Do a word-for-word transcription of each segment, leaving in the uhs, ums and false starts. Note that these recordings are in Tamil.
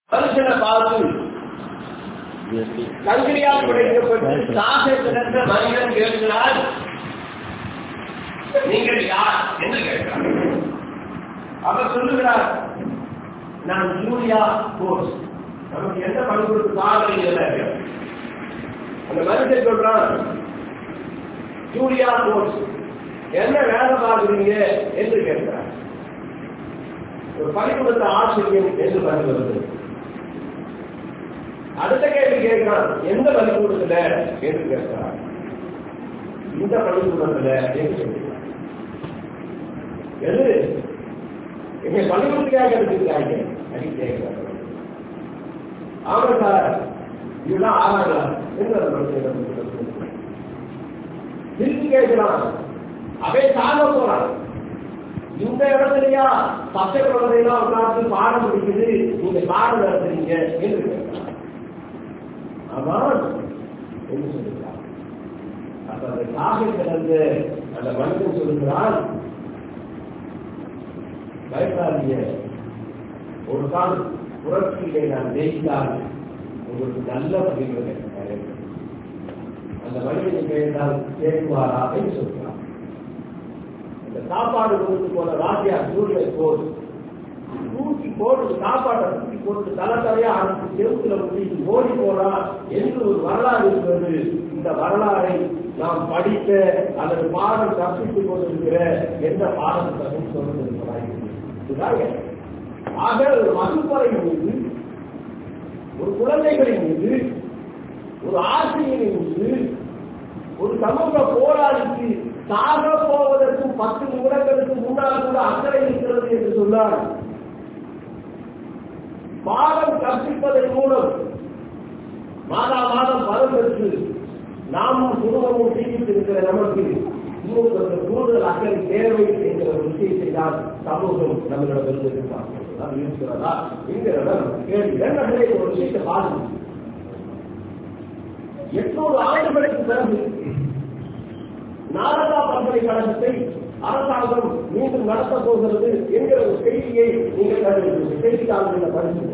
மனுஷனை பார்த்து கங்கிரியால் படைக்கப்பட்டு சாக கிடந்த மனிதன் கேட்கிறார், நீங்கள் யார் என்று கேட்கிறார். அவர் சொல்லுகிறார், நான் ஜூலியா கோர்ஸ். நமக்கு எந்த பணிபுரித்து காரணம்? அந்த மனுஷன் சொல்றான், ஜூலியா கோர்ஸ் என்ன வேலை பார்க்குறீங்க என்று கேட்கிறார். ஒரு பணிபுரித்த ஆசிரியர் என்று பதில் வருது. அடுத்த கேள்வி கேட்கிறான், எந்த பள்ளிக்கூடத்துல என்று கேட்கிறார். இந்த பள்ளிக்கூடத்துல என்று சொல்லுகிறார். எது எங்க பள்ளிக்கூடத்துக்காக எடுத்துக்கிறாங்க அப்படின்னு கேட்கிறார். ஆமா சார், இதெல்லாம் ஆறாங்களா என்று திருப்பி கேட்கிறான். அவை சாக போறான். இந்த இடத்துலயா பச்சை குழந்தைலாம் உட்கார்ந்து பாடம் பிடிக்குது, நீங்க பாடம் நடத்துறீங்க என்று கேட்கிறான். ஆமாம் என்று சொல்லுகிறார். அப்ப அந்த சாகை கிடந்த அந்த மனிதன் சொல்லுகிறான், பயப்படாதீங்க, ஒரு கால் புரட்சியிலே நான் ஜெயித்தால் உங்களுக்கு நல்ல பதிவுகளை தரேன். அந்த மனிதனை கேட்டால் கேட்குவாரா என்று சொல்கிறார். அந்த சாப்பாடு கொடுத்து போன ராஜா சூரிய போது தூக்கி போட்டு சாப்பாட்டை தூக்கி போட்டு தலை தலையா அனுப்பி செவுத்துல முடி ஓடி போனா என்று ஒரு வரலாறு இருக்கிறது. இந்த வரலாறை நாம் படித்த அல்லது பாடம் கற்பித்துக் கொண்டிருக்கிற எந்த பாடத்தையும் சொல்லிருக்கிறாங்க. ஆக ஒரு வகுப்பறை மீது, ஒரு குழந்தைகளின் மீது, ஒரு ஆசிரியரின் மீது, ஒரு சமூக போராளிக்கு சாக போவதற்கு பத்து நிமிடங்களுக்கு முன்னால் கூட அக்கறை இருக்கிறது என்று சொன்னார். பாடம் கற்பிப்பதன் மூலம் மாதா மாதம் பலம் பெற்று நாமும் குடும்பமும் தீர்த்திருக்கிற நமக்கு இன்னும் கொஞ்சம் கூடுதல் அக்கறை தேவை என்கிற ஒரு விஷயத்தை தான் சமூகம் நம்மளிடம் எதிர்பார்க்கிறதா இருக்கிறதா என்கிறத கேள்வி. இரண்டே ஒரு விஷயத்தை பாருங்க. எட்நூறு ஆண்டுகளுக்கு பிறகு நாலந்தா பல்கலைக்கழகத்தை அரசாங்கம் மீண்டும் நடத்த போகிறது என்கிற ஒரு செய்தியை நீங்கள் செய்தித்தாள்களில் படிச்சுங்க.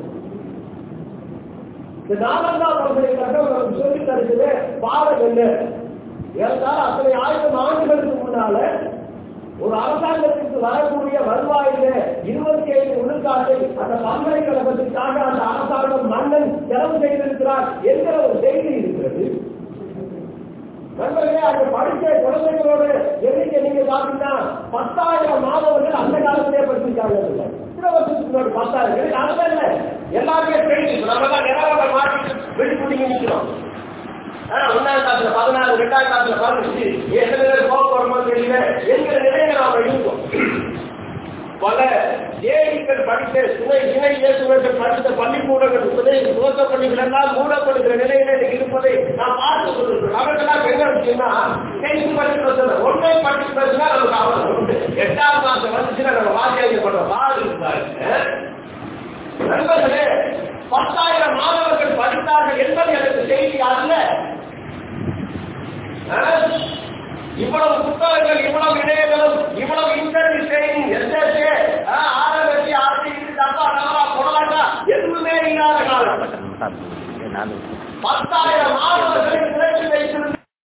இந்த நாலந்தா பல்கலைக்கழகம் நமக்கு சொல்லித் தருகிற பாடம் என்ன? ஏற்கால அத்தனை ஆயிரம் ஆண்டுகளுக்கு முன்னால ஒரு அரசாங்கத்திற்கு வரக்கூடிய வருவாயில இருபத்தி ஐந்து விழுக்காட்டை அந்த பல்கலைக்கழகத்திற்காக அந்த அரசாங்கம் மன்னன் செலவு செய்திருக்கிறார் என்கிற ஒரு செய்தி இருக்கிறது. நண்பர்களே, அங்க படித்த குழந்தைகளோட எண்ணிக்கை நீங்க பாத்தீங்கன்னா பத்தாயிரம் மாணவர்கள் அந்த காலத்திலே படிச்சிருக்காங்க. சில வருஷத்துக்கு முன்னாடி பத்தாயிரம் அதுதான் இல்லை, எல்லாருமே தெரியும். நம்ம தான் நிலவரம் மாற்றி வெளிப்படிங்க நிற்கிறோம். ஒன்னாம் காலத்துல பதினாறு, ரெண்டாம் காலத்துல பதினஞ்சு, எத்தனை பேர் போக போறோமோ தெரியல என்கிற நிலையில நாம இருக்கோம். பல ஏழைகள் படித்த துணை இணை இயக்குநர்கள் படித்த பள்ளிக்கூடங்கள் துவக்க பள்ளிகள் எல்லாம் மூடப்படுகிற நிலையில இருப்பதை நாம் பார்த்து கொண்டிருக்கிறோம். அவர்களாம் என்ன விஷயம்னா, ஒன்றை படித்து பேசினா நமக்கு அவர்கள் உண்டு. எட்டாம் மாசம் வந்துச்சுன்னா நம்ம வாத்தியாயப்படுற பாடு இருந்தாங்க. நண்பர்களே, பத்தாயிரம் மாணவர்கள் படித்தார்கள் என்பது எனக்கு செய்தி அல்ல. இவ்வளவு புத்தகங்கள், இவ்வளவு இணையங்களும், இவ்வளவு internet training, SSA, RSC, RTC, தப்பா நவரா கொடலாட்டா எதுவுமே இல்லாத காலம். பத்தாயிரம் மாணவர்களை திரட்டி வைத்திருந்த